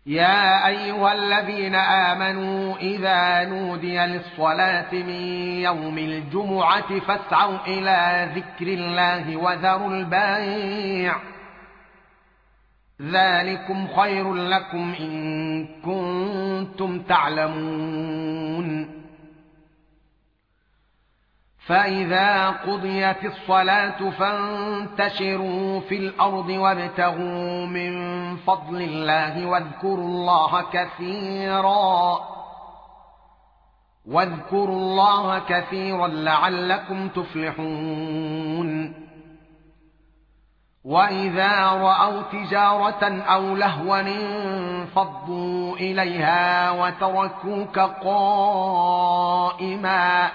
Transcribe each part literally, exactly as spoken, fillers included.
يا ايها الذين آمنوا اذا نودي للصلاة من يوم الجمعة فاسعوا الى ذكر الله وذروا البيع ذلكم خير لكم ان كنتم تعلمون. فإذا قضيت الصلاة فانتشروا في الأرض وابتغوا من فضل الله واذكروا الله كثيرا واذكروا الله كثيرا لعلكم تفلحون. وإذا رأوا تجارة أو لهوا انفضوا إليها وتركوك قائما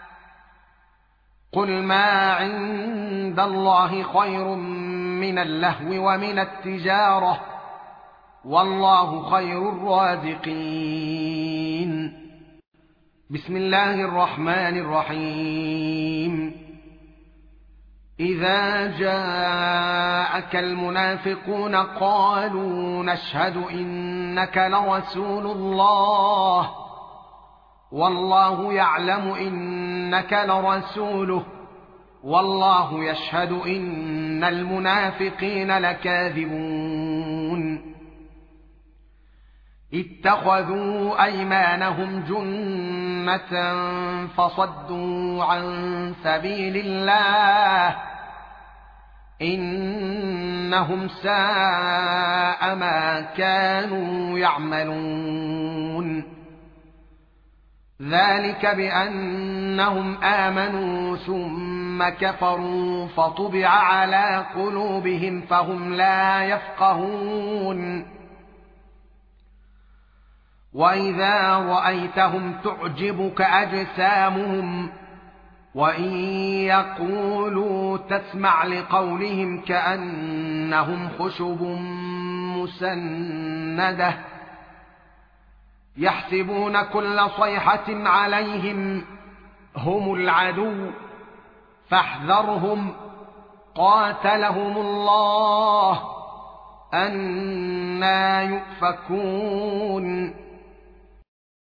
قل ما عند الله خير من اللهو ومن التجارة والله خير الرازقين. بسم الله الرحمن الرحيم. إذا جاءك المنافقون قالوا نشهد إنك لرسول الله والله يعلم إنك لرسوله والله يشهد إن المنافقين لكاذبون. اتخذوا أيمانهم جنة فصدوا عن سبيل الله إنهم ساء ما كانوا يعملون. ذلك بأنهم آمنوا ثم كفروا فطبع على قلوبهم فهم لا يفقهون. وإذا رأيتهم تعجبك أجسامهم وإن يقولوا تسمع لقولهم كأنهم خشب مسندة يحسبون كل صيحة عليهم هم العدو فاحذرهم قاتلهم الله أنى يؤفكون.